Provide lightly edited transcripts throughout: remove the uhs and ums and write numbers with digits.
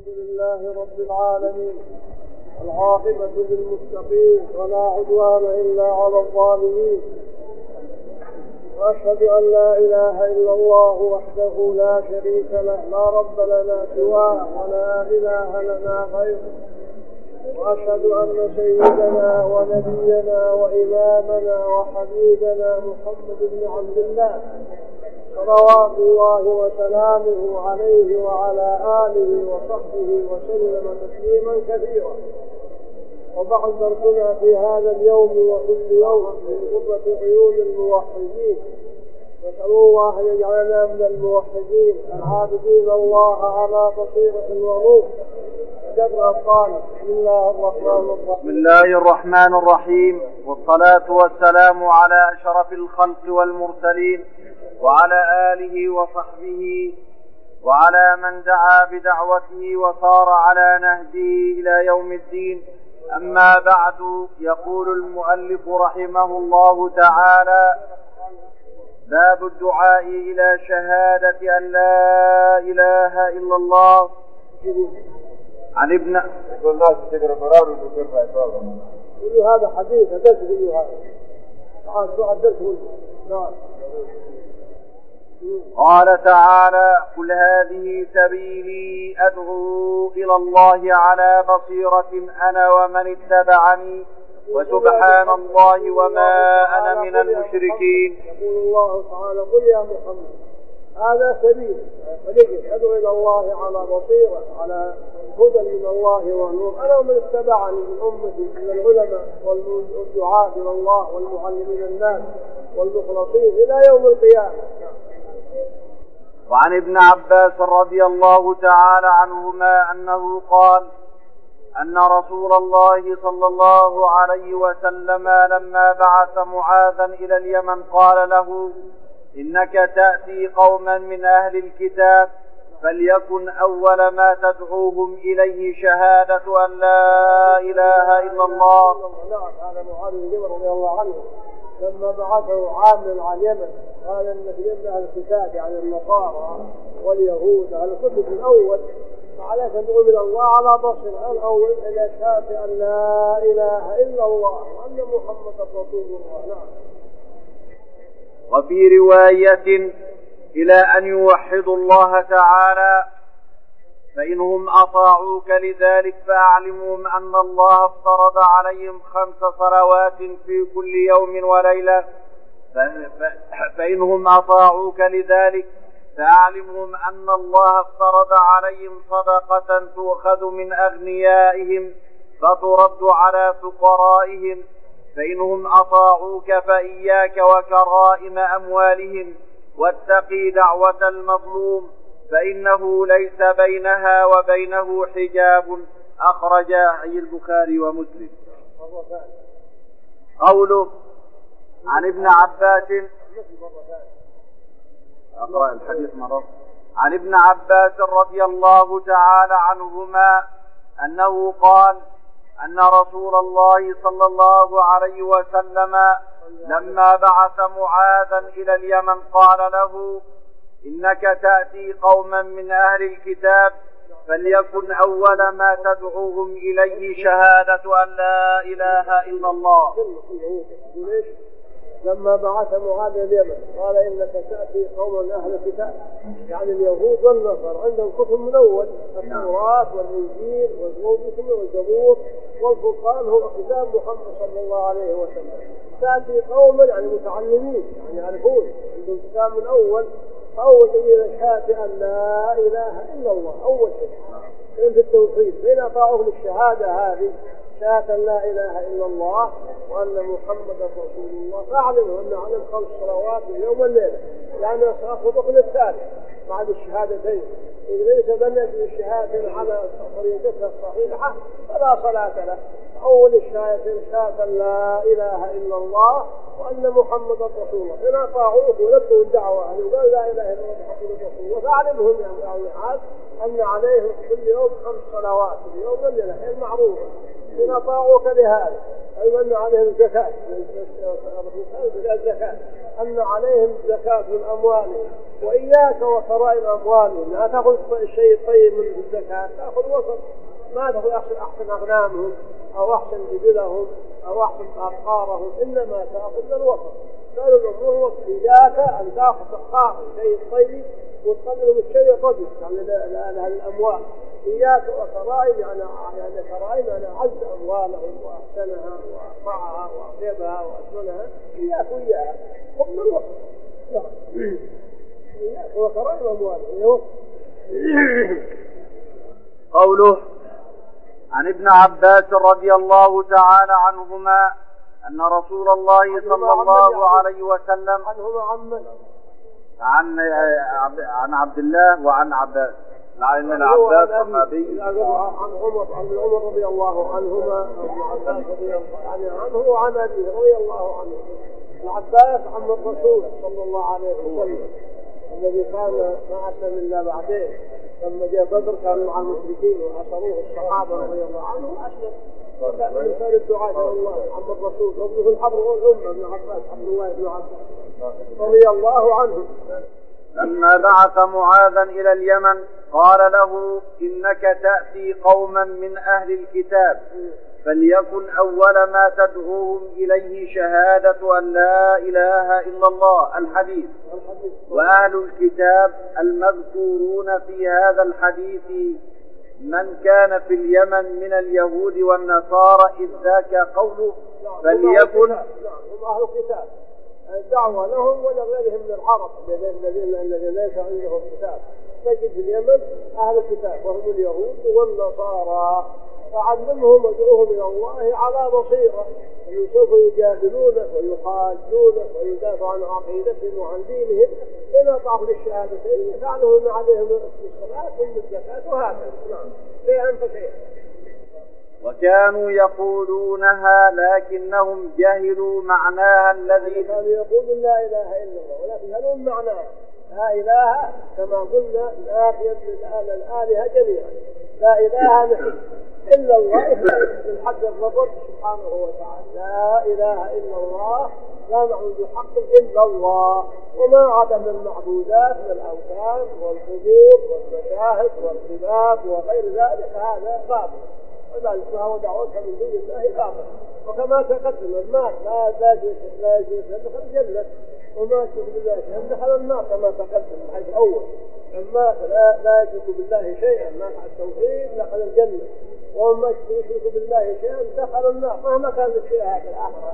الحمد لله رب العالمين، العاقبة للمتقين ولا عدوان إلا على الظالمين، وأشهد أن لا إله إلا الله وحده لا شريك له، لا رب لنا سواه ولا إله لنا غيره، وأشهد أن سيدنا ونبينا وإمامنا وحبيبنا محمد بن عبد الله صلوات الله وسلامه عليه وعلى آله وصحبه وسلم تسليما كثيرا. وبعد درسنا في هذا اليوم وكل يوم من قرة عيون الموحدين، نسأل الله أن يجعلنا من الموحدين العابدين الله على بصيرة ونور. بسم الله الرحمن الرحيم، والصلاة والسلام على أشرف الخلق والمرسلين وعلى آله وصحبه وعلى من دعا بدعوته وصار على نهجه إلى يوم الدين. أما بعد، يقول المؤلف رحمه الله تعالى: باب الدعاء إلى شهادة أن لا إله إلا الله. عن ابن هذا حديث قال تعالى: قل هذه سبيلي أدعو إلى الله على بصيرة أنا ومن اتبعني وسبحان الله وما أنا من المشركين. يقول الله تعالى: قل يا محمد هذا سبيل أدعو إلى الله على بصيرة، على هدى من الله ونور، أنا ومن اتبعني من أمتي من العلماء والدعاة إلى الله والمعلمين الناس والمخلصين إلى يوم القيامة. وعن ابن عباس رضي الله تعالى عنهما أنه قال: أن رسول الله صلى الله عليه وسلم لما بعث معاذا إلى اليمن قال له: إنك تأتي قوما من أهل الكتاب، فليكن أول ما تدعوهم إليه شهادة أن لا إله إلا الله. هذا معاذ بن جبل رضي الله عنه لما بعثه عامل على اليمن قال إن في يد أهل الكتاب يعني النصارى واليهود أهل الكتب الأول، فعليك تدعو إلى الله على بصيرة الأول إلى شهادة أن لا إله إلا الله وأن محمدا رسول الله. نعم. وفي رواية: إلى أن يوحدوا الله تعالى، فإنهم أطاعوك لذلك فأعلمهم أن الله افترض عليهم 5 صلوات في كل يوم وليلة، فإنهم أطاعوك لذلك فأعلمهم أن الله افترض عليهم صدقة تؤخذ من أغنيائهم فترد على فقرائهم، فإنهم أطاعوك فإياك وكرائم أموالهم، واتقي دعوة المظلوم فإنه ليس بينها وبينه حجاب. أخرجاه أي البخاري ومسلم. قوله: عن ابن عباس، أقرأ الحديث مرة. عن ابن عباس رضي الله تعالى عنهما أنه قال: أن رسول الله صلى الله عليه وسلم لما بعث معاذا إلى اليمن قال له: إنك تأتي قوما من أهل الكتاب، فليكن أول ما تدعوهم إليه شهادة أن لا إله إلا الله. لما بعث معاذ إلى اليمن قال: إنك تأتي قوما من أهل الكتاب، يعني اليهود والنصارى عندهم كتب من أول، التوراة والإنجيل والزبور والفرقان هو كتاب محمد صلى الله عليه وسلم. تأتي قوما يعني متعلمين يعني يعرفون عندهم كتاب من أول إلى شهادة أن لا إله إلا الله. أول شيء في التوحيد، فإن أطاعوه للشهادة هذه شهادة لا إله إلا الله وأن محمدا رسول الله، فأعلموا أن عليهم 5 صلوات اليوم والليلة، يعني الصلاة الركن الثالث بعد الشهادتين. إذا ليس بنت الشهادة على طريقتها الصحيحة فلا صلاة له. أول الشهادتين شهادة لا إله إلا الله وأن محمدا رسول الله، إن أطاعوه ولبوا الدعوة وقال لا إله إلا الله محمد رسول الله، فأعلمهم يعني أن عليهم كل يوم 5 صلوات اليوم والليلة، هي المعروفة. إن أطاعوك لهذا أيضا أن عليهم زكاة، الزكاة أن عليهم زكاة من أموالهم، وإياك وكرائم أموالهم، لا تأخذ الشيء الطيب من الزكاة، تأخذ وسط، ما تأخذ أحسن أغنامهم أو أحسن إبلهم أو أحسن أبقارهم، إنما تأخذ من الوسط. قالوا الأمور وسط، إياك أن تأخذ تختار الشيء الطيب وتقدم الشيء الرديء يعني الأموال. إياك وكرائم يعني كرائم يعني عز أموالهم وأحسنها وأرفعها وأطيبها وأشملها، إياك وإياها خذ من الوسط. إياك وكرائم أموالهم. قوله عن ابن عباس رضي الله تعالى عنهما أن رسول الله صلى الله عليه وسلم عن عبد الله وعن عباس، لأن العباس صحابي. عن عمر رضي الله عنهما، ابن عباس رضي الله عنه وعن أبيه رضي الله عنه. العباس عم الرسول صلى الله عليه وسلم الذي كان ما أسلم إلا بعدين، لما جاء بدر كان مع المشركين وأسروه الصحابة رضي الله عنهم وأسلم، وكان من خير الدعاء إلى الله عم الرسول وابنه الحبر والأمة ابن عباس عبد الله بن عباس رضي الله عنه. لما بعث معاذا إلى اليمن قال له إنك تأتي قوما من أهل الكتاب، فليكن أول ما تدعوهم إليه شهادة أن لا إله إلا الله الحديث. وأهل الكتاب المذكورون في هذا الحديث من كان في اليمن من اليهود والنصارى، إذ ذاك قوله فليكن. هم أهل الكتاب، الدعوة لهم ولغيرهم من العرب الذين ليس عندهم كتاب. تجد في اليمن أهل الكتاب وهم اليهود والنصارى، فعلمهم وادعوهم إلى الله على بصيرة، سوف يجادلونك ويحاجونك ويدافعوا عن عقيدتهم وعن دينهم إن أطاعوا للشهادتين يفعلون عليهم الصلاة والزكاة وهكذا. شيئا فشيئا. وكانوا يقولونها لكنهم جهلوا معناها الذي كانوا يقولون لا إله إلا الله ولكن يجهلون معناها. لا إله كما قلنا نافية الآلهة جميعا، لا إله إلا الله من حد الرب سبحانه وتعالى. لا إله إلا الله، لا معبود بحق إلا الله، وما عدا من المعبودات من الأوثان والقبور والمشاهد والقباب وغير ذلك هذا باطل، وذلك هو دعوتها من دون الله باطل. وكما تقدم المات لا يجوز دخل الجنة، وما يشرك بالله شيئا دخل النار كما تقدم الحديث أول. المات لا يشرك بالله شيئا مات على التوحيد دخل الجنة، وما يشرك بالله شيئا دخل النار مهما كان الشيء هذا الآخر.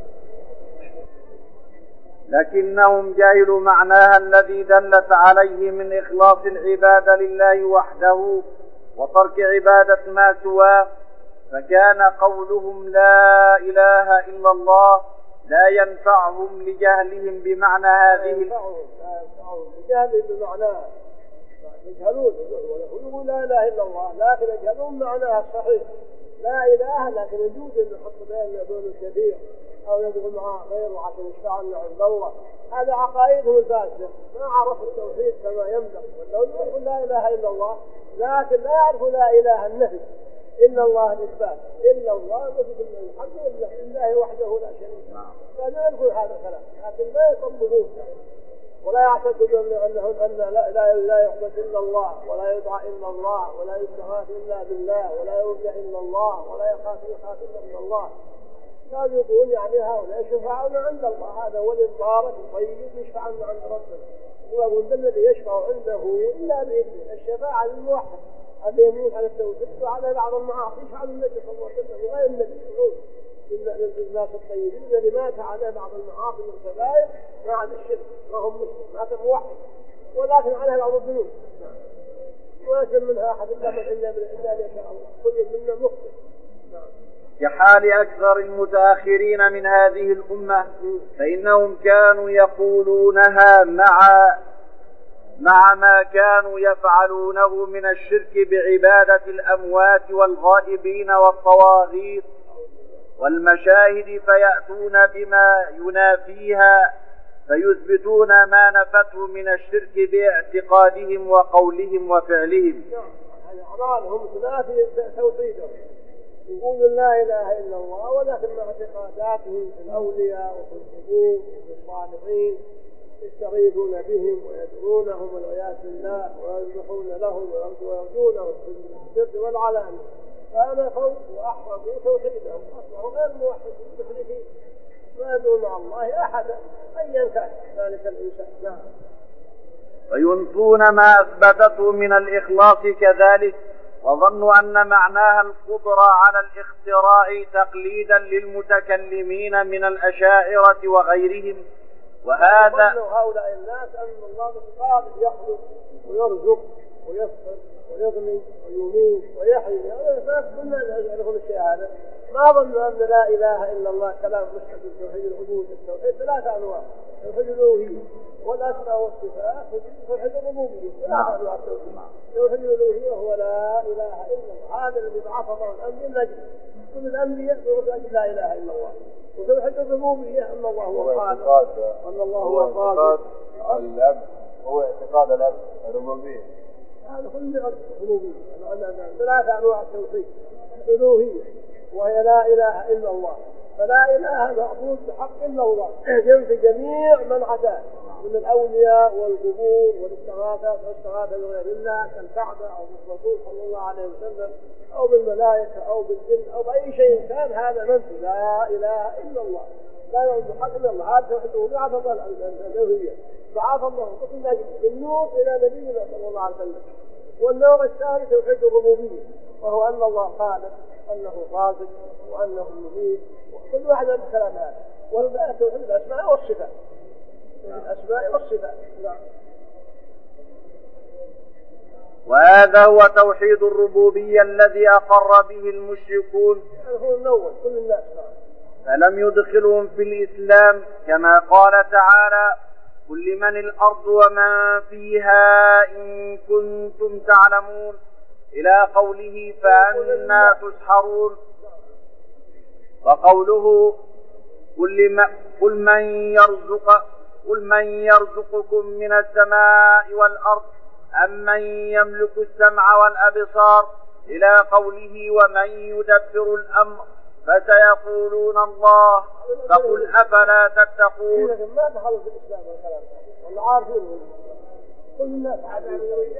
لكنهم جهلوا معناها الذي دلت عليه من إخلاص العبادة لله وحده وترك عبادة ما سواه، فكان قولهم لا إله إلا الله لا ينفعهم لجهلهم بمعنى هذه. لا ينفعهم لجهلهم بمعناها، يجهلون يقولون لا إله إلا الله لكن يجهلون معناها الصحيح. لا إله لكن يجوز أن يحط بين يدون الكثير أو يدعو معه غيره عشان يشفع لنا عند الله، هذا عقائدهم الفاسدة، ما عرفوا التوحيد كما ينبغي. ولو يقول لا إله إلا الله لكن لا يعرفوا لا إله النفي إلا الله الإثبات، إلا الله مثل الحمد لله وحده لا شريك له، فلا يقول هذا الكلام لكن لا يطبقون ولا يعتقدون أن لا يعبد إلا الله ولا يدعى إلا الله ولا يستغاث إلا بالله ولا يرجى إلا الله ولا يخاف إلا من الله. كانوا يقولون يعني هؤلاء يشفعون عند الله، هذا ولي مبارك طيب يشفع عند ربنا، ويقول الذي يشفع عنده إلا بإذنه. الشفاعة للموحد الذي يموت على التوحيد وعلى بعض المعاصي يشفع النبي صلى الله عليه وسلم وغير النبي للناس الطيبين الذي مات على بعض المعاصي من الكبائر ما عدا الشرك ما هم مسلم مات موحد ولكن عليها بعض الذنوب ما يسلم منها أحد إلا يشاء الله، كل منا مخطئ. كحال أكثر المتأخرين من هذه الأمة، فإنهم كانوا يقولونها مع ما كانوا يفعلونه من الشرك بعبادة الأموات والغائبين والطواغيت والمشاهد، فيأتون بما ينافيها فيثبتون ما نفته من الشرك باعتقادهم وقولهم وفعلهم. أعمالهم تنافي توحيدهم، يقولون لا إله إلا الله، ولكن مع اعتقاداتهم في الأولياء وفي القبور وفي الصالحين يستغيثون بهم ويدعونهم والعياذ بالله ويذبحون لهم ويرجونهم في السر والعلانية. فأنا خوف وأحرقوا توحيدهم أصبحوا غير موحدين مشركين، ما يدعون مع الله أحدا أيا كان ذلك الإنسان. نعم. فينفون ما أثبتته من الإخلاص كذلك، وظنوا أن معناها القدرة على الاختراع تقليدا للمتكلمين من الأشاعرة وغيرهم. وهذا هؤلاء الناس أن الله قادر يخلق ويرزق ويفقر ويغني ويميت ويحيي. الناس كلنا يعرفون الشيء هذا، ما ظنوا أن لا إله إلا الله كلام مشتق توحيد العبودية. التوحيد ثلاثة أنواع: توحيد الألوهية والأسماء والصفات وتوحيد الربوبية. ثلاثة أنواع التوحيد. توحيد الألوهية هو لا إله إلا الله، هذا الذي بعث الله الأنبياء من أجله، كل الأنبياء يقولون لا إله إلا الله. وتوحيد الربوبية أن الله هو الخالق، أن الله هو الرازق. الأب هو اعتقاد الأب الربوبية، هذا كله الربوبية. ثلاثة أنواع التوحيد: الألوهية وهي لا إله إلا الله، فلا إله معبود بحق إلا الله، ينفي جميع من عداه من الأولياء والقبور والاستغاثات بغير الله كالكعبة أو بالرسول صلى الله عليه وسلم أو بالملائكة أو بالجن أو بأي شيء كان. هذا منفي لا إله إلا الله، لا يعبد بحق إلا الله. هذا توحيده بعث الله الألوهية، بعث الله رسل من نوح إلى نبينا صلى الله عليه وسلم. والنوع الثاني توحيد الربوبية، وهو أن الله خالق، أنه رازق، وأنه يميت، وكل واحد من الكلام هذا. والباقي توحيد الأسماء والصفات، الأسماء والصفات. نعم. وهذا هو توحيد الربوبية الذي أقر به المشركون، يعني هو الأول كل الناس. فلم يدخلهم في الإسلام، كما قال تعالى: قل لمن الأرض ومن فيها إن كنتم تعلمون، إلى قوله فأنا تسحرون. وقوله قل من يرزقكم من السماء والأرض أم من يملك السمع والأبصار، إلى قوله ومن يدبر الأمر فسيقولون الله، فقل أفلا تتقون. ما دخلوا في الإسلام والكلام ولا عارفين كل الناس عارفين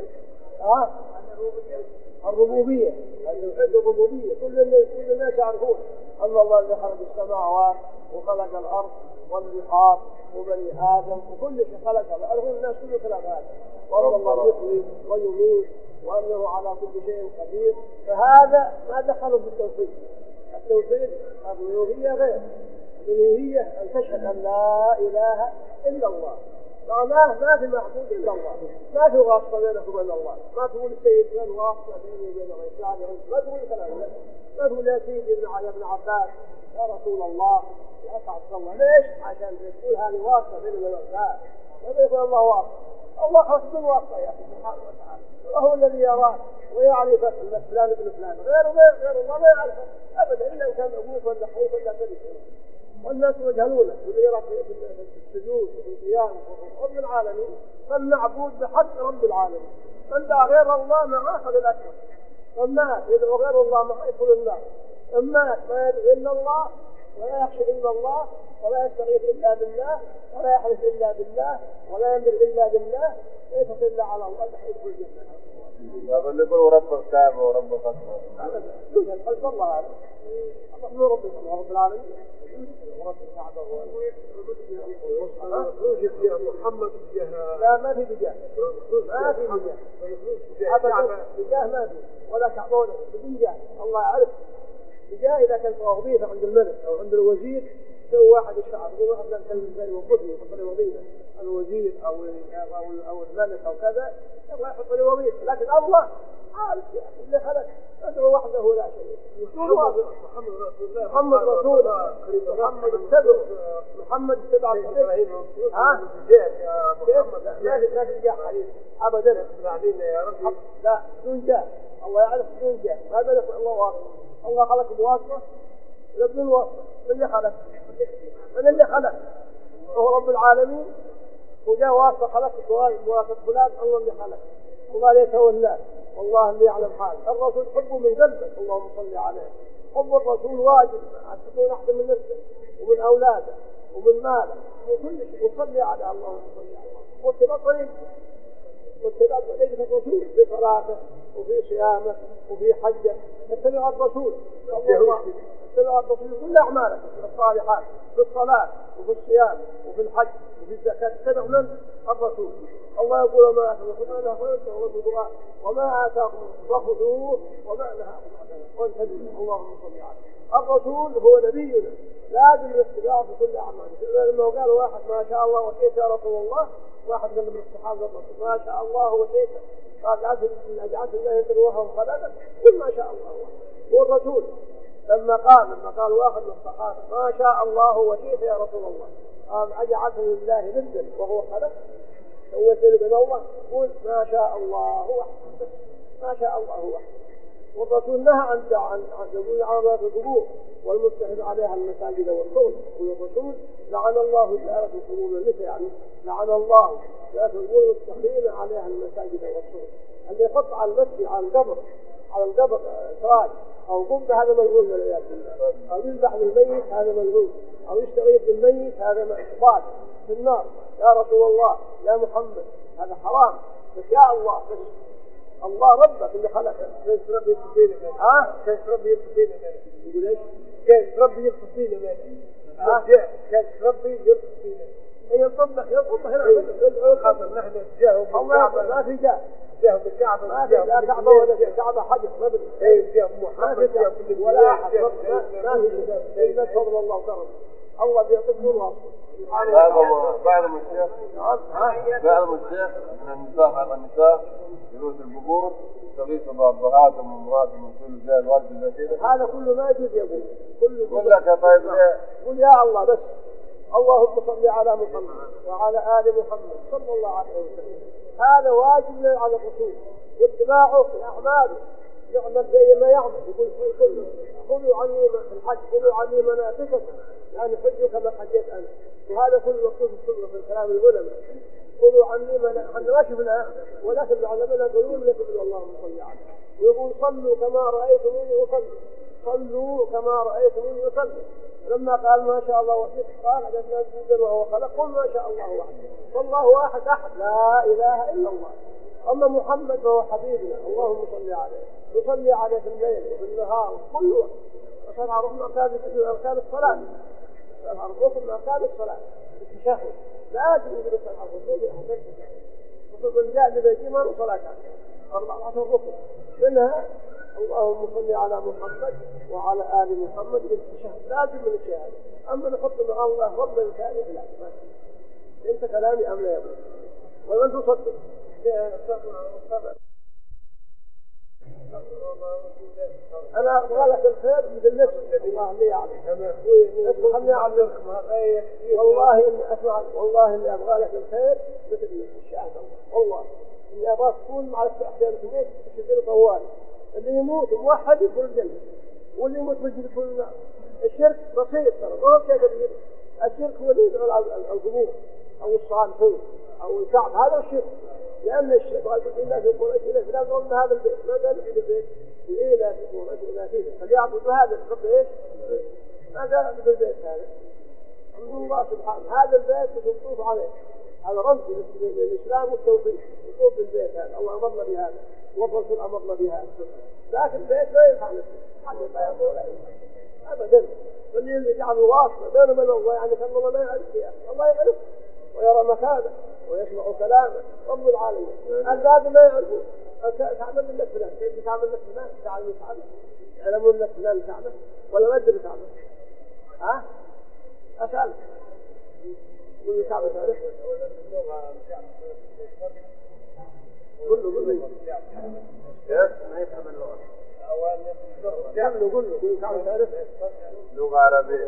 الربوبية، توحيد الربوبية. كل الناس يعرفون أن الله الذي خلق السماوات وخلق الأرض والبحار وبني آدم وكل شيء خلقه، يعرفون الناس كل كلام هذا، وأن الله يحيي ويميت وأنه على كل شيء قدير. فهذا ما دخلوا في التوحيد. التوحيد الألوهية غير الألوهية أن تشهد أن لا إله إلا الله، معناه ما في معبود إلا الله، ما في واسطة بينك وبين الله، ما تقول السيد من واسطة بيني وبين غيره، ما تقول كلام ذلك، ما تقول يا سيدي يا ابن عباس يا رسول الله يا أسعد الله. ليش؟ عشان تقول هذه واسطة بيني وبين الله، ما يقول الله واسطة. الله خلق بدون واسطة يا أخي سبحانه وتعالى، وهو الذي يراك ويعرفك فلان ابن فلان، غير الله ما يعرفه أبدا إلا إن كان أبوك ولا أخوك ولا كذب. والناس يجهلونه ويراك في السجود وفي القيام رب العالمين، فالمعبود بحق رب العالمين. من دعا غير الله معه أخذ الأكبر، أما يدعو غير الله معه يدخل النار. أما ما يدعو إلا الله ولا يخشى إلا الله ولا يستغيث إلا بالله ولا يحلف إلا بالله ولا يمر إلا بالله ويتق إلا على الله يدخل الجنة. يقول لكم رب الكعبة ورب القصر، يوجد قلب الله هذا، الله رب العالمين ورب الكعبة يوجد فيها محمد بجاه. لا ما في بجاه، ما في بجاه بجاه ما في ولا كعبة ولا بدون جاه. الله يعرف بجاه إذا كانت وظيفة عند الملك أو عند الوزير سوى واحد الشعب يقول واحد لا كان زي وظيفة يحط لي وظيفة الوزير أو الملك أو كذا يبغى يحط لي وظيفة، لكن الله عارف اللي خلق أدعو وحده لا شيء. محمد رسول الله، محمد السبع، محمد السبع الصحيح. لا تنجح حديث أبدا يا رب، لا بدون جاه. الله يعرف بدون جاه، ما بلغ الله واسطة. الله خلق بواسطة ولا بدون واسطة؟ من اللي خلق؟ هو رب العالمين، وجاء واسطة خلق بواسطة فلان. الله اللي خلق، الله اللي يتولاه، والله اللي يعلم حاله. الرسول حبه من قلبك، اللهم صل عليه. حب الرسول واجب تكون أحد من نفسه ومن أولاده ومن ماله وكل شيء، وصلي على الله وصلي على الله، واتبع طريقة الرسول في صلاته وفي صيامه وفي حجه. اتبع الرسول اتبع الرسول كل أعمالك الصالحات في الصلاة وفي الصيام وفي الحج وفي الزكاة. اتبع من؟ الرسول. الله يقول وما آتاكم وما آتاكم فخذوه وما نهاكم عنه وانتهوا. اللهم صل عليه. الرسول هو نبينا، لازم الاتباع في كل أعماله. لما قال واحد ما شاء الله وشئت يا رسول الله، واحد من الصحابة ما شاء الله وشئت، قال جعلت الله ينزل وهم خلقك، قل ما شاء الله. هو الرسول لما قال واحد من الصحابة ما شاء الله وشئت يا رسول الله، قال أجعلت لله نزل وهو خلق، سويت له بين الله، قل ما شاء الله وحده، ما شاء الله وحده. والرسول نهى عن يقول عرضات القبور والمتخذ عليها المساجد والصور. والرسول لعن الله زيارة القبور والنساء، يعني لعن الله زيارة القبور والمتخذين عليها المساجد والصور. اللي يحط على المسجد على القبر سراج أو قبة هذا ملعون والعياذ بالله، أو يذبح للميت هذا ملعون، أو يستغيث بالميت هذا مقبال في النار. يا رسول الله يا محمد هذا حرام، بس يا الله بس الله ربك اللي خلقك. كيف ربي يرتضينا منه؟ كيف ربي يرتضينا منه؟ يقول ايش؟ كيف ربي يرتضينا منه؟ كيف ربي يرتضينا؟ ينطبخ هنا خاطر نحن نتجاهل بالكعبة، ما في جاه جاه بالكعبة، ما في لا كعبة ولا كعبة حجر مبني، اي جاه محمد جاه ولا أحد، ما في شيء إلا فضل الله وكرمه. الله بيعطيك نور واصل. بعضهم الشيخ من النساء على النساء يروح القبور يستغيثوا بأبهاتهم وأمهاتهم ويقولوا زي الورد زي كذا. هذا كله ما يجوز يا ابوي، كله يقول لك يا طيب ليه؟ قل يا الله بس. اللهم صل على محمد وعلى آل محمد صلى الله عليه وسلم. هذا واجب على الرسول واتباعه في أعماله، يعمل زي ما يعمل. يقول خذوا عني في الحج، خذوا عني مناسككم، يعني حجوا كما حجيت أنا. وهذا كله مكتوب في الكلام العلماء. خذوا عني احنا ما شفناه، ولكن العلماء يقولون لكم اللهم صل عليه. ويقول صلوا كما رأيتموني أصلي، صلوا كما رأيتموني أصلي. لما قال ما شاء الله وحده قال أجلنا جدا وهو خلق، قل ما شاء الله وحده، فالله واحد أحد لا إله إلا الله. أما محمد فهو حبيبنا، اللهم صل عليه. نصلي عليه في الليل وفي النهار كل وقت. وصل على ركن أركان الصلاة، وصل على ركن أركان الصلاة التشهد، لازم يجب صلاة على الرسول أحسن. ومن جاء ببيتمان وصلاة 14 ركن، منها اللهم صل على محمد وعلى آل محمد بالتشهد، لازم من الشهادة. أما نحط مع الله رب الكائن لا، ما أنت كلامي أم لا يا ابو؟ ومن تصدق أنا أبغى لك الخير مثل نفسي، الله اللي يعلم. خلني أعلمك والله إني أسمع، والله إني أبغى لك الخير مثل نفسي، شاهد الله والله إني أبغى تكون مع السحجان تموت تشتري طوال. اللي يموت موحد يدخل الجنة، واللي يموت مجد يدخل النار. الشرك بسيط ترى، ما هو شيء كبير. الشرك هو اللي يدخل القبور أو الصالحين أو الكعب، هذا الشرك. لأن الشرك قال إلا في قريش إلا لا ظن هذا البيت، ما قال في البيت إلا في قريش إلا فيه، فليعبدوا هذا الرب إيش؟ ما قال في البيت هذا. الحمد لله سبحانه، هذا البيت مشطوف عليه، هذا رمز للإسلام والتوحيد. يطوف بالبيت هذا، الله أمرنا بهذا والرسول أمرنا بهذا. لكن البيت لا ينفع نفسه، حد يطيب ولا ينفع أبدا. فاللي يجعل واصلة بينه وبين الله، يعني كان الله ما يعرف فيها، الله يعرف ويرى مكانه ويسمع كلامه رب العالمين. الباب ما يعرفون. تعمل لك فلان، كيف تعمل لك فلان؟ تعلم يعلمون لك فلان تعمل ولا ما أدري تعمل؟ أسألك كل كعبة تعرف؟ قل كيف ما يفهم اللغة؟ قل له كل كعبة تعرف؟ لغة عربية.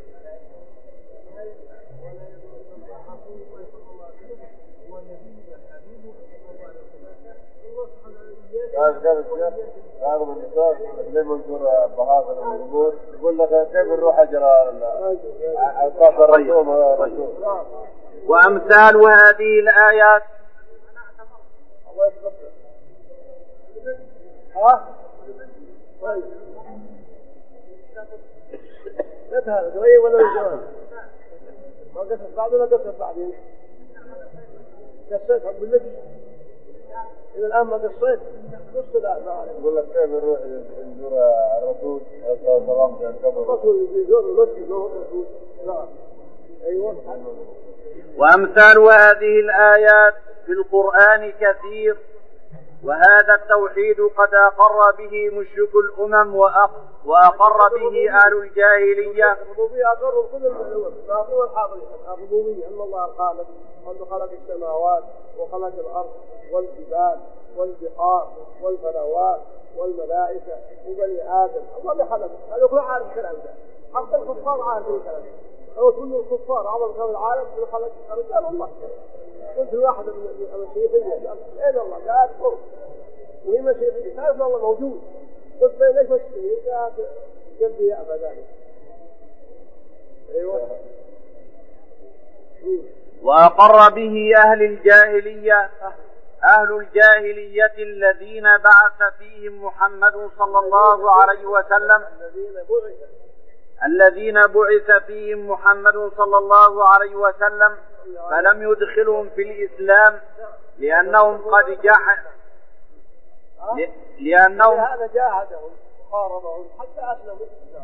قال الشيخ بعض النساء لما نزور بهذا الأمور يقول لك كيف نروح أجرى أوصاف الرسول. وأمثال هذه الآيات الله يتقبل. متى هذا قريب ولا من زمان؟ ما قصت بعد ولا قصت بعدين؟ قصيتها باللبس. إذا الآن ما قصيت قصت الآن ما أعرف. يقول لك كيف نروح نزور الرسول صلى الله عليه وسلم في القبر؟ الرسول يزور المسجد ما هو الرسول. نعم. أيوة. وأمثال هذه الآيات في القرآن كثير، وهذا التوحيد قد أقر به مشرك الأمم وأقر به أهل الجاهلية. الربوبية أقر كل الأمم الباطنة والحاضرة. الربوبية أن الله الخالق، وأنه خلق السماوات وخلق الأرض والجبال والبحار والفلوات والملائكة وبني آدم. الله اللي خلق. هذا كله عارف الكلام ده. حتى الكفار عارفين الكلام ده. أو كل الكفار عظم كون العالم اللي خلق رجال الله. قلت لواحد من المشيخية أين الله؟ قال فوق. وهي مشيخية تعرف أن الله موجود. قلت له ليش مشيخية؟ قال قلبي يأبى ذلك. أيوة. وأقر به أهل الجاهلية، أهل الجاهلية الذين بعث فيهم محمد صلى الله عليه وسلم، الذين بعث فيهم محمد صلى الله عليه وسلم فلم يدخلهم في الإسلام لأنهم قد هذا جاهدهم قاربهم حتى أسلموا،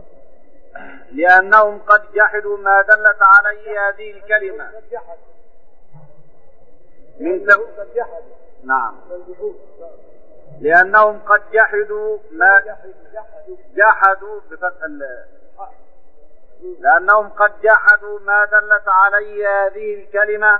لأنهم قد جحدوا ما دلت عليه هذه الكلمة من نعم، لأنهم قد جحدوا ما جحدوا بفتح لأنهم قد جحدوا ما دلت عليه هذه الكلمة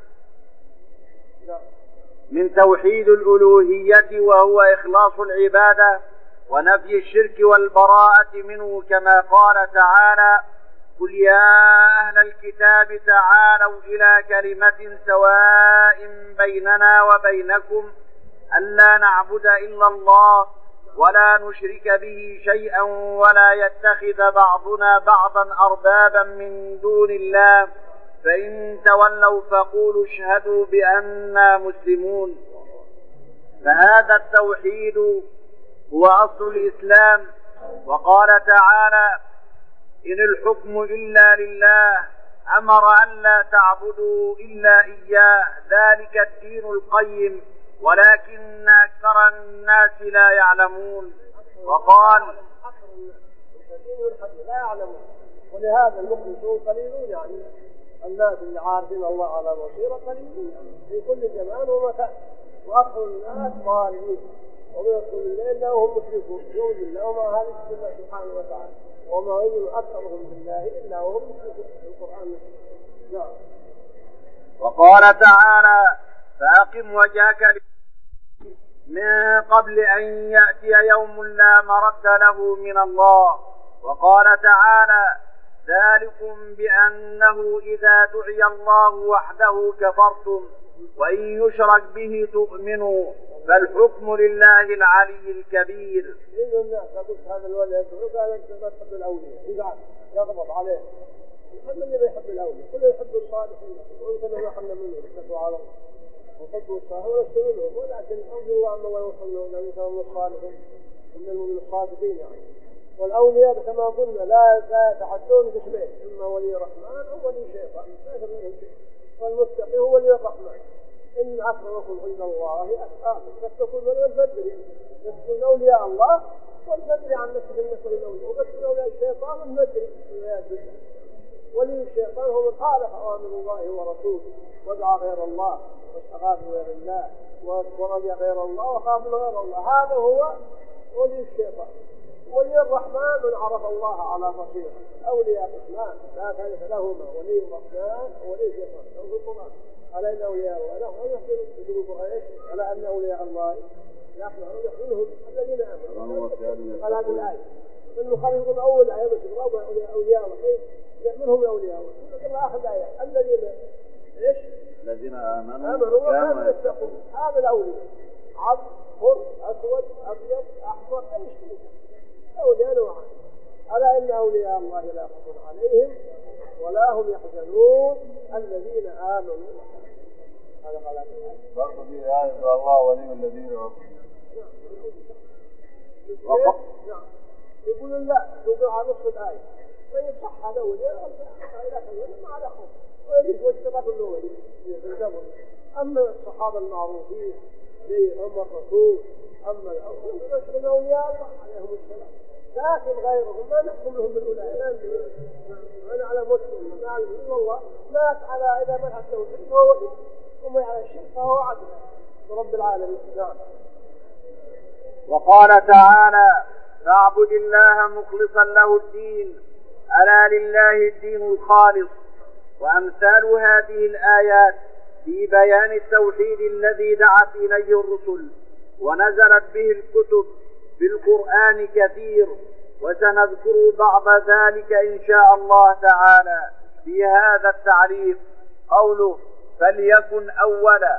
من توحيد الألوهية، وهو إخلاص العبادة ونفي الشرك والبراءة منه، كما قال تعالى: قل يا أهل الكتاب تعالوا إلى كلمة سواء بيننا وبينكم ألا نعبد إلا الله ولا نشرك به شيئا ولا يتخذ بعضنا بعضا أربابا من دون الله، فإن تولوا فقولوا اشهدوا بأننا مسلمون. فهذا التوحيد هو أصل الإسلام. وقال تعالى: إن الحكم إلا لله أمر أن لا تعبدوا إلا إياه ذلك الدين القيم ولكن أكثر الناس لا يعلمون. وقال: لا يعلمون، ولهذا المخلصون قليلون، يعني الناس اللي عارفين الله على بصيرة قليلون يعني في كل زمان ومكان، وأكثر الناس ظالمين ويدخل الليل وهم مشركون يؤمن بالله وما هذه الله سبحانه وتعالى، وما يؤمن أكثرهم بالله إلا وهم مشركون في القرآن. نعم. وقال تعالى: فأقم وجهك من قبل أن يأتي يوم لا مرد له من الله. وقال تعالى: ذلكم بأنه إذا دعي الله وحده كفرتم وإن يشرك به تؤمنوا فالحكم لله العلي الكبير. إن الناس قلت هذا الولي يدعو قال أنت ما تحب الأولياء، يزعل يغضب عليه. يحب اللي ما يحب الأولياء، كله يحب الصالحين، وأنت ما حنا منه اتقوا على الله وحبوا الصالحين ونستمنهم، ولكن أرجو الله أن الله يوصلنا لأن كانوا من الصالحين من الصادقين يعني. والأولياء كما قلنا لا يتحدون باسمين، إما ولي رحمن أو ولي شيطان، لا يتبعون شيء. والمتقي هو ولي الرحمن. إن أكرمكم عند الله أتقاكم، فاتقون والبدر يتقون أولياء الله والبدر عن نفسه النصر الأولياء، وبدر أولياء الشيطان والبدر والعياذ بالله. ولي الشيطان هو من خالف أوامر الله ورسوله ودعا غير الله واستغاث غير الله ورجع غير الله وخاف من غير الله، هذا هو ولي الشيطان. ولي الرحمن من عرف الله على بصيرة. أولياء قسمان لا ثالث لهما، ولي الرحمن وولي الشيطان. أو في القرآن ألا إن أولياء الله لا يحسنون يقولوا القرآن ألا أن أولياء الله يحسنهم الذين آمنوا. قال هذه الآية المخالف يقول أول آية بس أولياء الله منهم أولياء الله. يقول آخر آية الذين إيش؟ الذين آمنوا وكانوا يتقون. هذا الأولياء عبد حر أسود أبيض أحمر أي شيء أولياء نوعان. ألا إن أولياء الله لا خوف عليهم ولا هم يحزنون الذين آمنوا. هذا قال برضه في آية الله ولي الذين يقولون لا توقع على نصف الآية. طيب صح هذا ولي إلى كذا ما على خوف ولي واشتبك الأولي في القبر. أما الصحابة المعروفين زي أما الرسول أما الأول نشر أولياء الله عليهم السلام، لكن غيرهم ما نحكم لهم بالولاية. أنا على مسلم ما أعلم والله مات على إذا مات على التوحيد فهو ولي، وما على الشرك فهو عدل رب العالمين. نعم. وقال تعالى: فاعبد الله مخلصا له الدين ألا لله الدين الخالص. وأمثال هذه الآيات في بيان التوحيد الذي دعت إليه الرسل ونزلت به الكتب في القرآن كثير، وسنذكر بعض ذلك إن شاء الله تعالى في هذا التعريف. قوله: فليكن أولا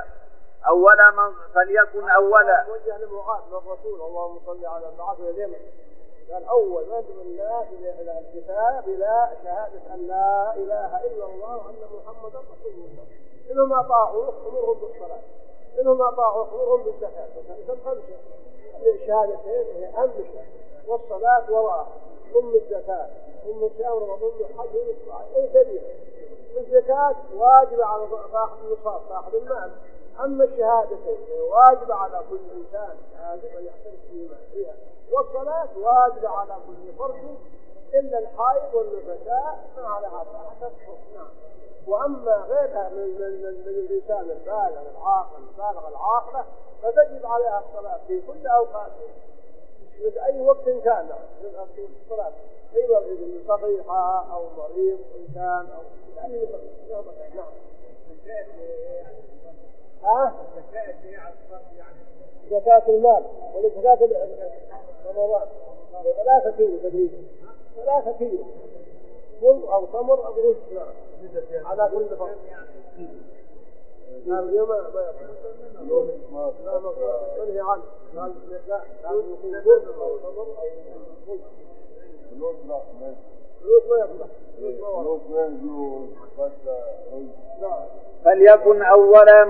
وجه لمعاذ من الرسول اللهم صل على بعث اليمن قال أول ما يدعو الناس إلى الكتاب إلى شهادة أن لا إله إلا الله وأن محمدا رسول الله. إنهم أطاعوا أمرهم بالصلاة، إنهم أطاعوا أمرهم بالزكاة، فكان خمسة الشهادتين هي أهم شيء، والصلاة وراءها ثم الزكاة ثم الصيام وثم الحج والصلاة أي سبيل. الزكاة واجبة على صاحب النصاب صاحب المال، أما الشهادتين واجبة على كل إنسان لازم أن يعترف بها، والصلاة واجبة على كل فرد إلا الحائض والنفساء ما على هذا حسب حكمها. وأما غيرها من الإنسان البالغ العاقل البالغ العاقلة فتجب عليها الصلاة في كل أوقاتها في أي وقت كان الصلاة، أي مريض صحيحة أو مريض إنسان أو أي مريض. نعم. زكاة المال ولا زكاة الثمرات 3 كيلو تقريبا، 3 كيلو بر أو تمر أو رز على كل فرد. اليوم ما منهي عنه لا يكون بر أو تمر أو رز ما يصلح. فليكن أول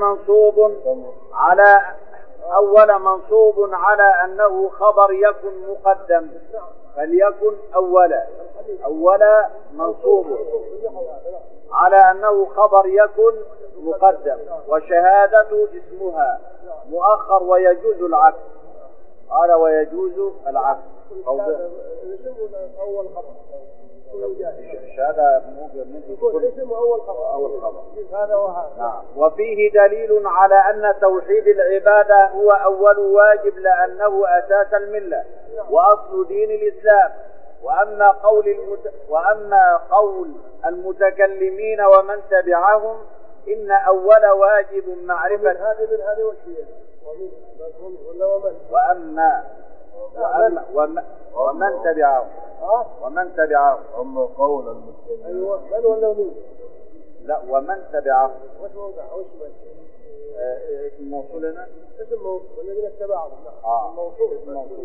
منصوب على أنه خبر يكن مقدم. فليكن أول منصوب على أنه خبر يكن مقدم، وشهادة اسمها مؤخر، ويجوز العكس. قال ويجوز العكس. أول خبر الشهادة ممكن يكون اسم أول خبر هذا وهذا. نعم. وفيه دليل على أن توحيد العبادة هو أول واجب لأنه أساس الملة وأصل دين الإسلام. وأما قول المتكلمين ومن تبعهم إن أول واجب معرفة هذه وشيء ومن تبعهم أما قول المتكلمين أيوة من ولا مين؟ لا ومن تبعهم وش موضع وش اسم موصول هنا اسم موصول والذين اتبعهم موصول.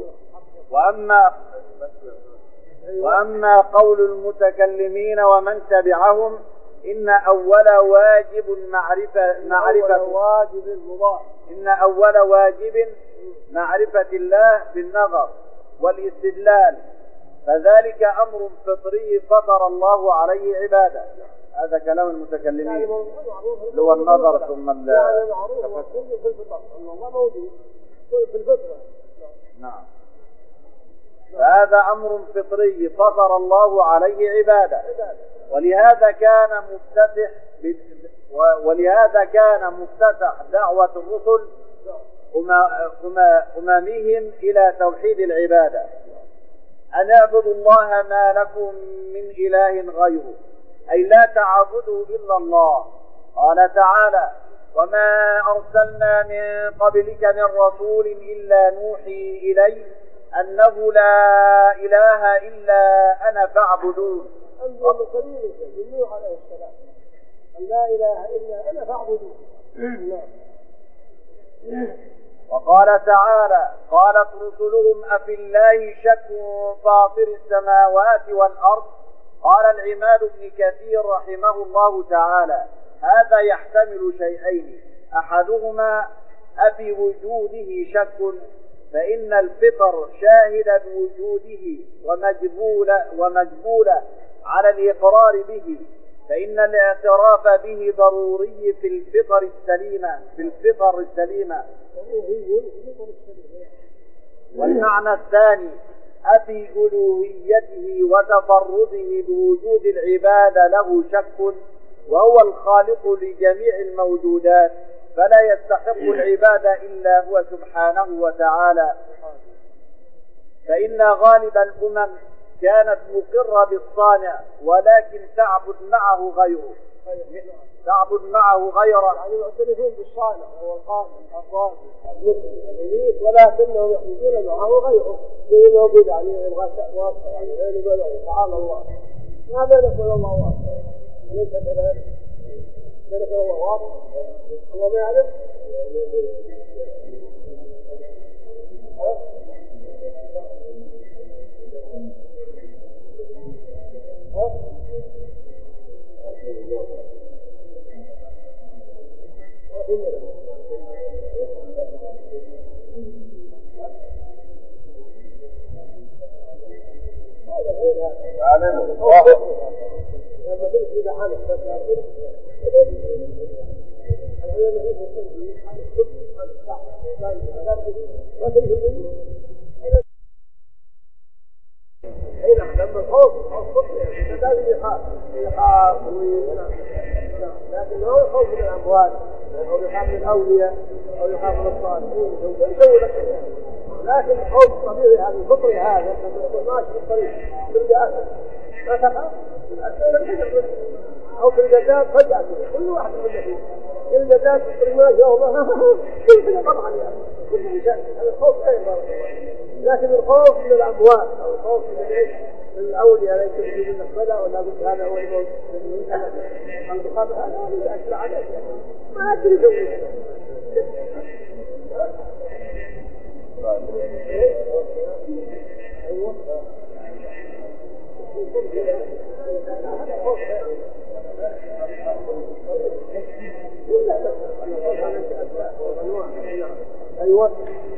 وأما قول المتكلمين ومن تبعهم إن أول واجب معرفة الله بالنظر والاستدلال، فذلك أمر فطري فطر الله عليه عباده. هذا كلام المتكلمين اللي هو النظر ثم التفكر في الفطر الله موجود في الفطرة. نعم. فهذا أمر فطري فطر الله عليه عباده، ولهذا كان مفتتح دعوة الرسل أممهم إلى توحيد العبادة، أن اعبدوا الله ما لكم من إله غيره، أي لا تعبدوا إلا الله. قال تعالى: وما أرسلنا من قبلك من رسول إلا نوحي إليه أنه لا إله إلا أنا فاعبدون. أنبياء القديم نوح عليه السلام أن لا إله إلا أنا فاعبدون. وقال تعالى: قالت رسلهم أفي الله شك فاطر السماوات والأرض. قال العماد بن كثير رحمه الله تعالى: هذا يحتمل شيئين، أحدهما أفي وجوده شك فإن الفطر شاهد بوجوده ومجبول على الإقرار به، فإن الاعتراف به ضروري في الفطر السليمة. والمعنى الثاني أفي ألوهيته وتفرده بوجود العبادة له شك، وهو الخالق لجميع الموجودات، فلا يستحق العبادة إلا هو سبحانه وتعالى. فإن غالب الأمم كانت مقرة بالصانع، ولكن تعبد معه غيره. يعني يعترفون بالصانع هو الخالق الرازق المحيي المميت، ولكنهم يحمدون معه غيره، زي ما قيل عليه الغشاء واضح، يعني غير بلغ تعالى الله، ما بينك ولا الله واضح، ليس كذلك، بينك ولا الله واضح، الله ما يعرف. لما الخوف لكن هو الخوف من الأموال أو يخاف من الأولياء أو يخاف من الصالحين يسوي لك شيء، لكن الخوف الطبيعي هذا الفطري هذا ماشي في الطريق تلقى أسد ما تخاف الأسد أو في الجداد فجأة كل واحد من فيه الجداد في الطريق ما جاوبه كل طبعا يعني كل شيء. هذا الخوف غير بارك الله، لكن الخوف من الأموال أو الخوف من الأولياء ليس يجب أن نقبله ولا قلت هذا هو الموت أن تخاف هذا ولا أكل عليك ما أدري شوي. أيوة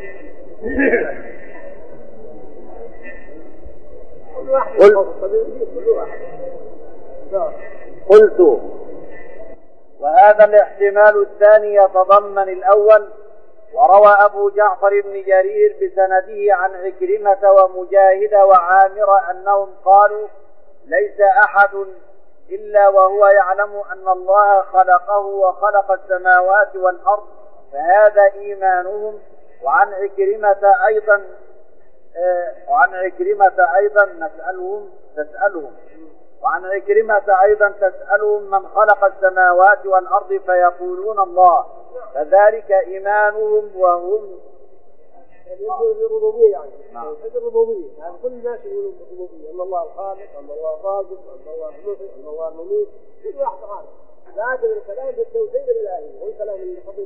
قلت وهذا الاحتمال الثاني يتضمن الأول. وروى أبو جعفر بن جرير بسنده عن عكرمة ومجاهد وعامر أنهم قالوا ليس أحد إلا وهو يعلم أن الله خلقه وخلق السماوات والأرض، فهذا إيمانهم. وعن عكرمة أيضا تسألهم من خلق السماوات والأرض فيقولون الله، فذلك إيمانهم. وهم يقولون بالربوبية، يعني الربوبية يعني كل الناس يقولون بالربوبية، أن الله الخالق، أن الله الرازق، أن الله المحيي، أن الله المميت، كل واحد عارف، لكن الكلام في التوحيد الإلهي والكلام الخطير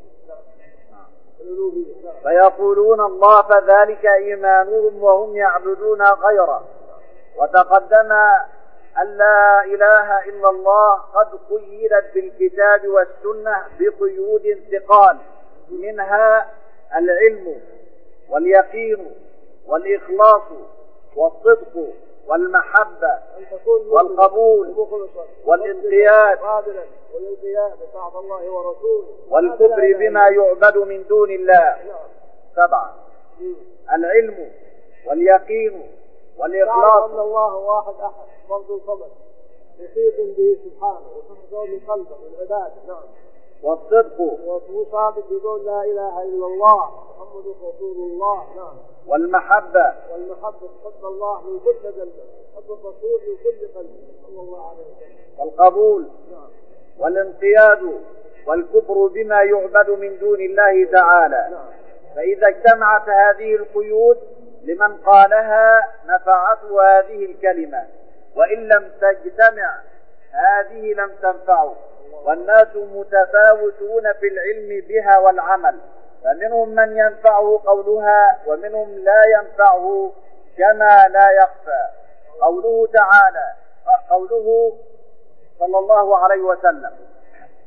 فيقولون الله، فذلك إيمانهم وهم يعبدون غيره. وتقدم أن لا إله إلا الله قد قيدت بالكتاب والسنة بقيود ثقال، منها العلم واليقين والإخلاص والصدق والمحبة والقبول والانقياد بطاعة الله ورسوله والكفر بما يعبد من دون الله. 7. العلم واليقين والإخلاص أن الله واحد أحد فرد صمد يحيط به سبحانه وتحفظه من قلبه والعبادة. نعم. والصدق وصادق يقول لا إله إلا الله محمد رسول الله. نعم. والمحبة حب الله من كل قلب، حب الرسول من كل قلب صلى الله عليه وسلم. والقبول. نعم. والانقياد والكفر بما يعبد من دون الله تعالى. نعم. فإذا اجتمعت هذه القيود لمن قالها نفعته هذه الكلمة، وإن لم تجتمع هذه لم تنفعه. والناس متفاوتون في العلم بها والعمل، فمنهم من ينفعه قولها ومنهم لا ينفعه، كما لا يخفى قوله تعالى، قوله صلى الله عليه وسلم: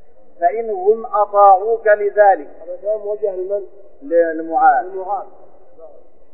فإنهم أطاعوك لذلك. هذا كلام وجه لمن؟ لمعاذ.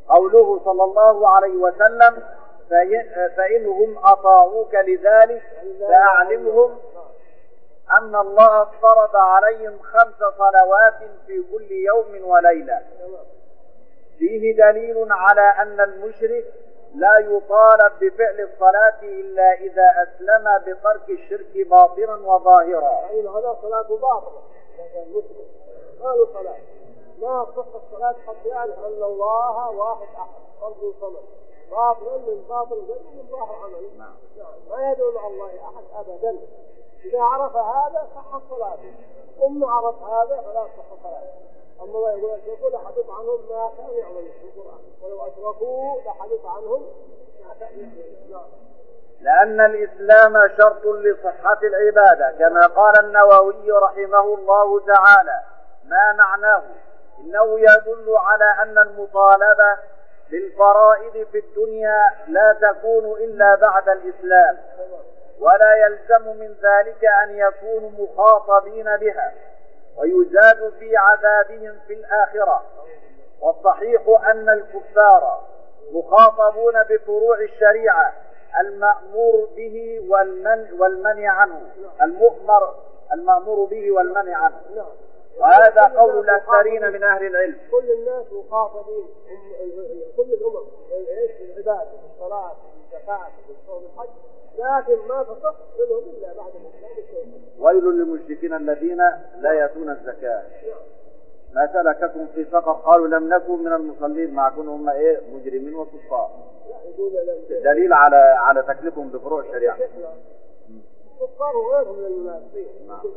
قوله صلى الله عليه وسلم فإنهم أطاعوك لذلك فأعلمهم أن الله افترض عليهم 5 صلوات في كل يوم وليلة. فيه دليل على أن المشرك لا يطالب بفعل الصلاة إلا إذا أسلم بترك الشرك باطنا وظاهرا. هذا صلاة باطلة، المسلم قالوا صلاة ما تصح الصلاة حتى يعرف أن الله واحد أحد فرد صمد، باطل من باطل من ظاهر عمله. ما يدعو مع الله أحد أبدا. إذا عرف هذا صح صلاته، ثم عرف هذا فلا تصح صلاته. أما الله يقول لحدث عنهم ما كانوا يعملون في القرآن، ولو أشركوا لحدث عنهم ما كانوا يعملون. لأن الإسلام شرط لصحة العبادة، كما قال النووي رحمه الله تعالى: ما معناه؟ إنه يدل على أن المطالبة بالفرائض في الدنيا لا تكون إلا بعد الإسلام، ولا يلزم من ذلك أن يكونوا مخاطبين بها ويزاد في عذابهم في الآخرة. والصحيح أن الكفار مخاطبون بفروع الشريعة المأمور به والمنع عنه، المأمور به والمنع عنه. وهذا قول الأكثرين من أهل العلم. كل الناس مخاطبين، كل الأمم العبادة، الصلاة، الزكاة، الصوم، الحج، لكن ما تصح منهم إلا بعد الإسلام. ويل للمشركين الذين لا يأتون الزكاة. ما سلككم في سقر؟ قالوا لم نكن من المصلين. مع كونهم هم مجرمين وكفار. دليل على تكليفهم بفروع الشريعة. كفار وغيرهم من المنافقين.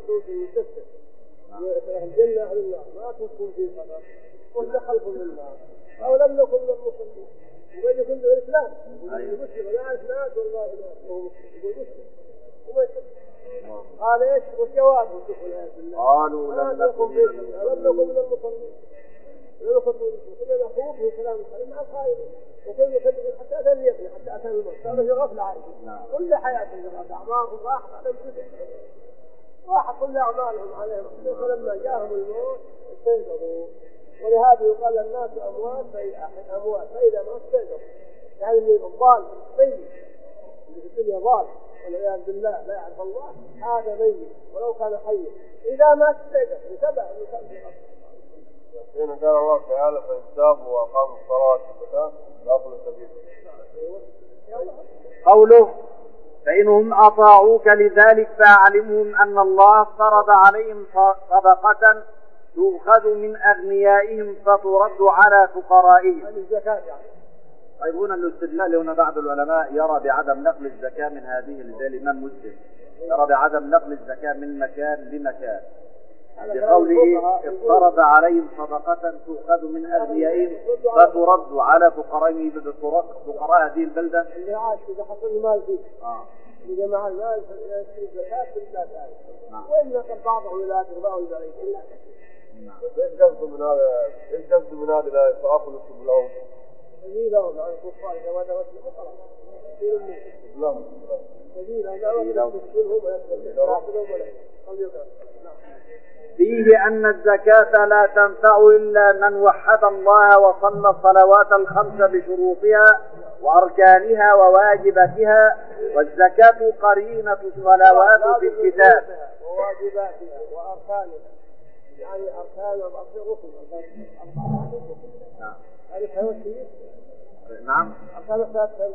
الجنة أهل النار ما كنتم في سقر ودخلكم النار أو لم نكن من المصلين. وبين يكون الإسلام المسلم لا يعرف ناس والله ما هو مسلم يقول مسلم وما يشرك. قال ايش والجواب دخول آية الله قالوا لم نكن من المصلين كنا نخوض في كلام الخير مع الخير وكل يكذب حتى أتى اليقين حتى أتى الموت. صار في غفلة عارفين كل حياتهم أعمارهم راحت على الجزء راحت كل أعمالهم عليهم، فلما جاءهم الموت استيقظوا. ولهذا يقال الناس أموات فإذا ما استيقظوا يعني من الضال ميت اللي في الدنيا ضال والعياذ بالله لا يعرف الله، هذا ميت ولو كان حيا إذا ما استيقظ يتبع حين قال الله تعالى: فإن تابوا وأقاموا الصلاة والزكاة فأخذوا سبيلا. قوله: فإنهم أطاعوك لذلك فأعلمهم أن الله فرض عليهم صدقة تؤخذ من أغنيائهم فترد على فقرائهم. الزكاة يعني. طيب هنا الاستدلال، هنا بعض العلماء يرى بعدم نقل الزكاة من هذه، زي الإمام مسلم يرى بعدم نقل الزكاة من مكان لمكان بقوله افترض عليهم صدقة تؤخذ من أغنيائهم فترد على فقرائهم. فقراء هذه البلدة اللي عاش إذا حصل المال فيه إذا مع المال يشتري الزكاة في البلاد هذه وإن نقل بعضهم إلى أغباء البعيد. ايش قصده من هذا؟ ايش قصده من هذه الآية؟ فأخذوا سبلهم. سبيلهم عن الكفار كما درس الفقراء. سبلهم. فيه أن الزكاة لا تنفع إلا من وحد الله وصلى الصلوات الخمس بشروطها وأركانها وواجباتها، والزكاة قرينة الصلوات في الكتاب. وواجباتها وأركانها يعني أركان الرسل. نعم. عرفها وشيء؟ نعم. أركان الثلاثة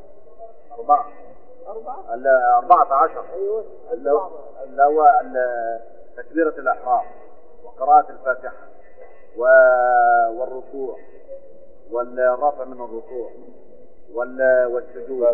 14. أيوة. اللي هو تكبيرة الإحرام وقراءة الفاتحة والركوع والرفع من الركوع والسجود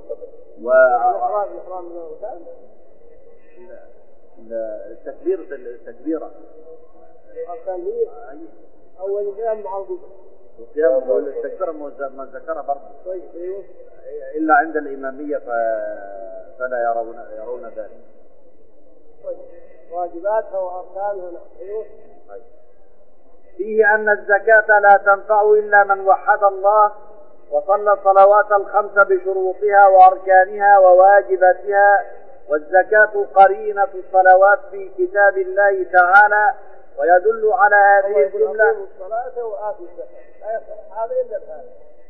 التكبيرة أركان هي أول قيام مع الوضوء والقيام والتكبيرة ما ذكرها برضه. طيب أيوة. إلا عند الإمامية فلا يرون ذلك. طيب واجباتها وأركانها. أيوة. طيب. فيه أن الزكاة لا تنفع إلا من وحد الله وصلى الصلوات الخمس بشروطها وأركانها وواجباتها، والزكاة قرينة الصلوات في كتاب الله تعالى. ويدل على هذه الجملة الصلاة وآتوا الزكاة لا يصح هذا إلا بهذا.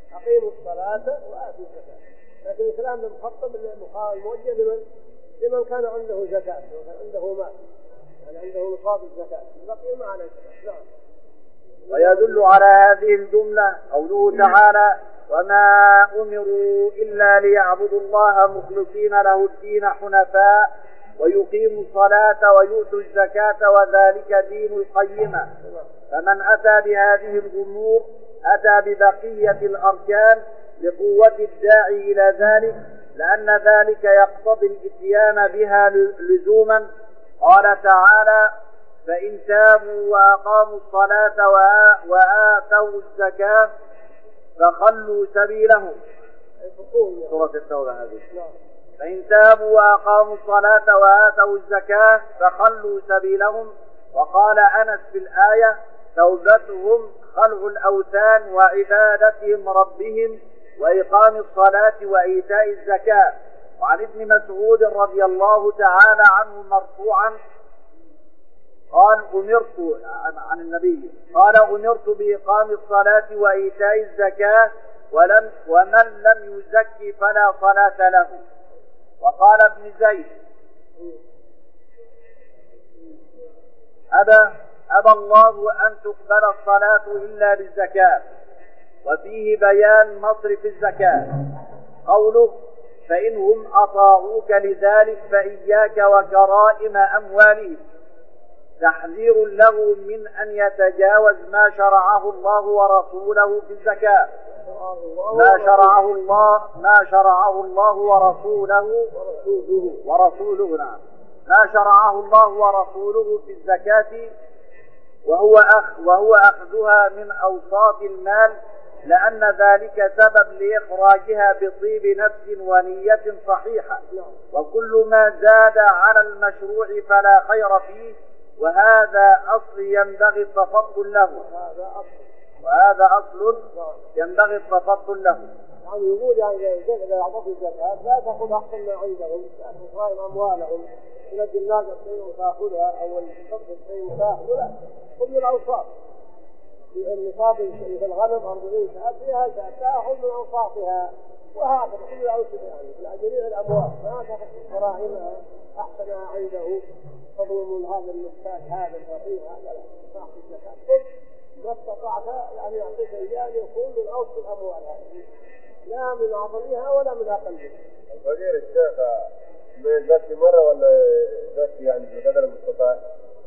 أقيموا الصلاة وآتوا الزكاة. لكن الكلام المخطب الموجه لمن كان عنده زكاة وكان عنده مال، يعني عنده نصاب الزكاة بقي ما عليه زكاة. نعم. ويدل على هذه الجملة قوله تعالى: وما أمروا إلا ليعبدوا الله مخلصين له الدين حنفاء ويقيموا الصلاة ويؤتوا الزكاة وذلك دين القيمة. فمن أتى بهذه الأمور أتى ببقية الأركان لقوة الداعي إلى ذلك، لأن ذلك يقتضي الإتيان بها لزوما. قال تعالى: فإن تابوا وأقاموا الصلاة وآتوا الزكاة فخلوا سبيلهم. سورة التوبة هذه. فإن تابوا وأقاموا الصلاة وآتوا الزكاة فخلوا سبيلهم. وقال أنس في الآية: توبتهم خلع الأوثان وعبادتهم ربهم وإقام الصلاة وإيتاء الزكاة. وعن ابن مسعود رضي الله تعالى عنه مرفوعا قال: أمرت عن النبي قال: أمرت بإقام الصلاة وإيتاء الزكاة ومن لم يزكي فلا صلاة له. وقال ابن زيد: أبى الله أن تقبل الصلاة إلا بالزكاة. وفيه بيان مصرف الزكاة. قوله: فإنهم أطاعوك لذلك فإياك وكرائم أموالهم، تحذير له من أن يتجاوز ما شرعه الله ورسوله في الزكاة. ما شرعه الله ورسوله في الزكاة، وهو أخذها من أوساط المال، لأن ذلك سبب لإخراجها بطيب نفس ونية صحيحة. وكل ما زاد على المشروع فلا خير فيه، وهذا أصل ينبغي التفضل له. يعني يقول إذا أعطوا الزكاة لا تأخذ أحسن ما عندهم، تأخذ قائم أموالهم، تنجي الناس الشيء وتأخذها، أو الشخص الشيء وتأخذ، لا، خذ من الأوساط. النصاب في الغنم 40 شاة فيها شاة، تأخذ من أوساطها، وهكذا كل الأوسط يعني جميع الأموال، ما تأخذ كراهمها أحسنها عنده، تظلم هذا المحتاج هذا الفقير هذا، لا تأخذ الزكاة. خذ ما استطعت يعني يعطيك إياه يكون من أوسط الأموال هذه، لا من أعظمها ولا من أقلها. الفقير الشيخ ما يزكي مرة ولا يزكي يعني بقدر المستطاع؟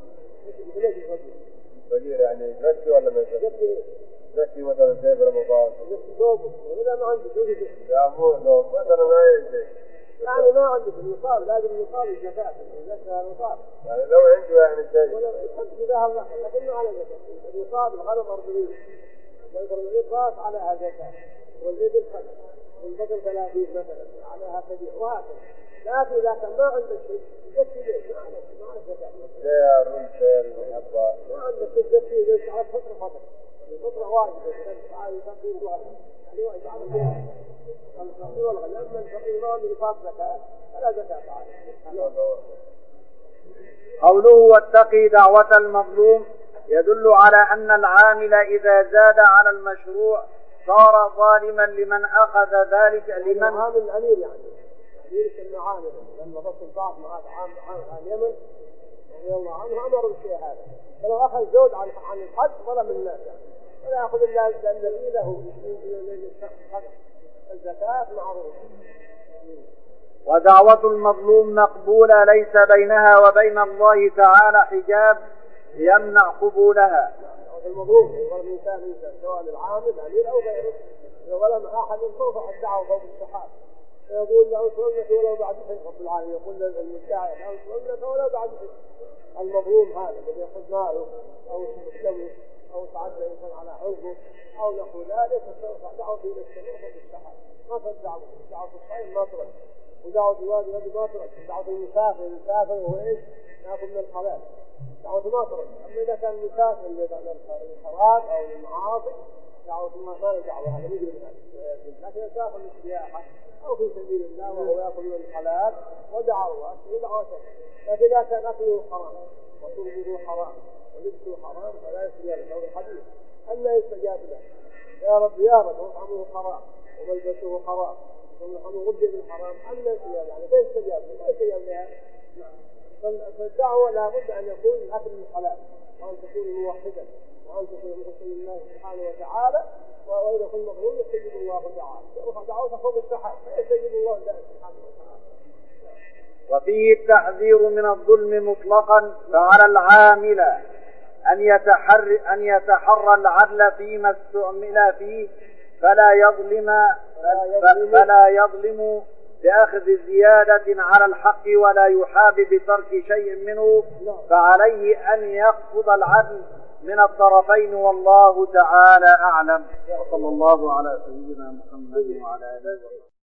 الفقير يعني يزكي ولا ما يزكي؟ يزكي مثلا زي برمضان. يزكي ثوبه، وإذا ما عنده شو يزكي؟ يا مو لو مثلا ما يزكي. يعني ما عنده النصاب، لازم النصاب الزكاة، يزكى النصاب. يعني لو عنده يعني شيء. ولا يصدق ذا الله، لكنه على زكاة. النصاب الغنم 40، الإبل راس عليها زكاة، والإبل 5، والبقر 30 مثلا عليها كبير، وهكذا. لكن إذا كان ما عنده شيء يزكي ليش؟ ما عنده زكاة. يا رجل والحبة. ما عنده شيء يزكي ليش؟ على فترة. الفطرة واجبة، على الفقير والغنم. يعني واجب على الفقير والغنم. أما الفقير ما عنده نصاب زكاة فلا زكاة عليه. قوله: واتقي دعوة المظلوم، يدل على أن العامل إذا زاد على المشروع صار ظالما لمن أخذ ذلك. لمن عامل الأمير يعني أمير كان عامل، لما بص البعض مع عام اليمن رضي الله عنه أمر الشيء هذا، فلو أخذ زود عن الحد ظلم الناس، ولا يأخذ إلا الذي له الزكاة معروف. ودعوة المظلوم مقبولة، ليس بينها وبين الله تعالى حجاب يمنع قبولها. المظلوم هو الإنسان سواء العامل الأمير أو غيره، إذا ظلم أحد فوق الدعوة فوق السحاب، فيقول له سلمك ولو بعد حين. رب العالمين يقول للمدعي له سلمك ولو بعد حين. المظلوم هذا الذي يأخذ ماله أو يسلمه أو تعدى إنسان على حقه أو نحو ذلك، فترفع دعوته إلى السماء فوق السحاب. ما تدعوه دعوة الصائم ما ترد، ودعوة الوادي ما ترد، دعوة المسافر وهو إيش؟ يأكل من الحلال، دعوة ما ترد. أما إذا كان المسافر للحرام أو للمعاصي دعوة ما دعوة، هذا مجرم هذا. لكن يسافر للسياحة أو في سبيل الله وهو يأكل من الحلال ودعوة دعوته. لكن إذا كان أكله حرام وشربه حرام ولبسه حرام فلا يستجاب له الحديث. ألا يستجاب له يا رب يا رب مطعمه حرام وملبسه حرام ونحن غذي بالحرام عنا استجاب يعني كيف استجاب؟ كيف استجاب لها؟ فالدعوة لابد أن يكون الأكل من حلال وأن تكون موحدا وأن تكون مخلصا لله سبحانه وتعالى وإذا كنت مظلوم يستجيب الله تعالى يرفع دعوته فوق السحاب فيستجيب الله سبحانه وتعالى. وفيه التحذير من الظلم مطلقا فعلى العامل أن يتحرى العدل فيما استعمل فيه فلا يظلم بأخذ زيادة على الحق ولا يحاب بترك شيء منه فعليه أن يقصد العدل من الطرفين والله تعالى أعلم. وصلى الله على سيدنا محمد وعلى آله وصحبه.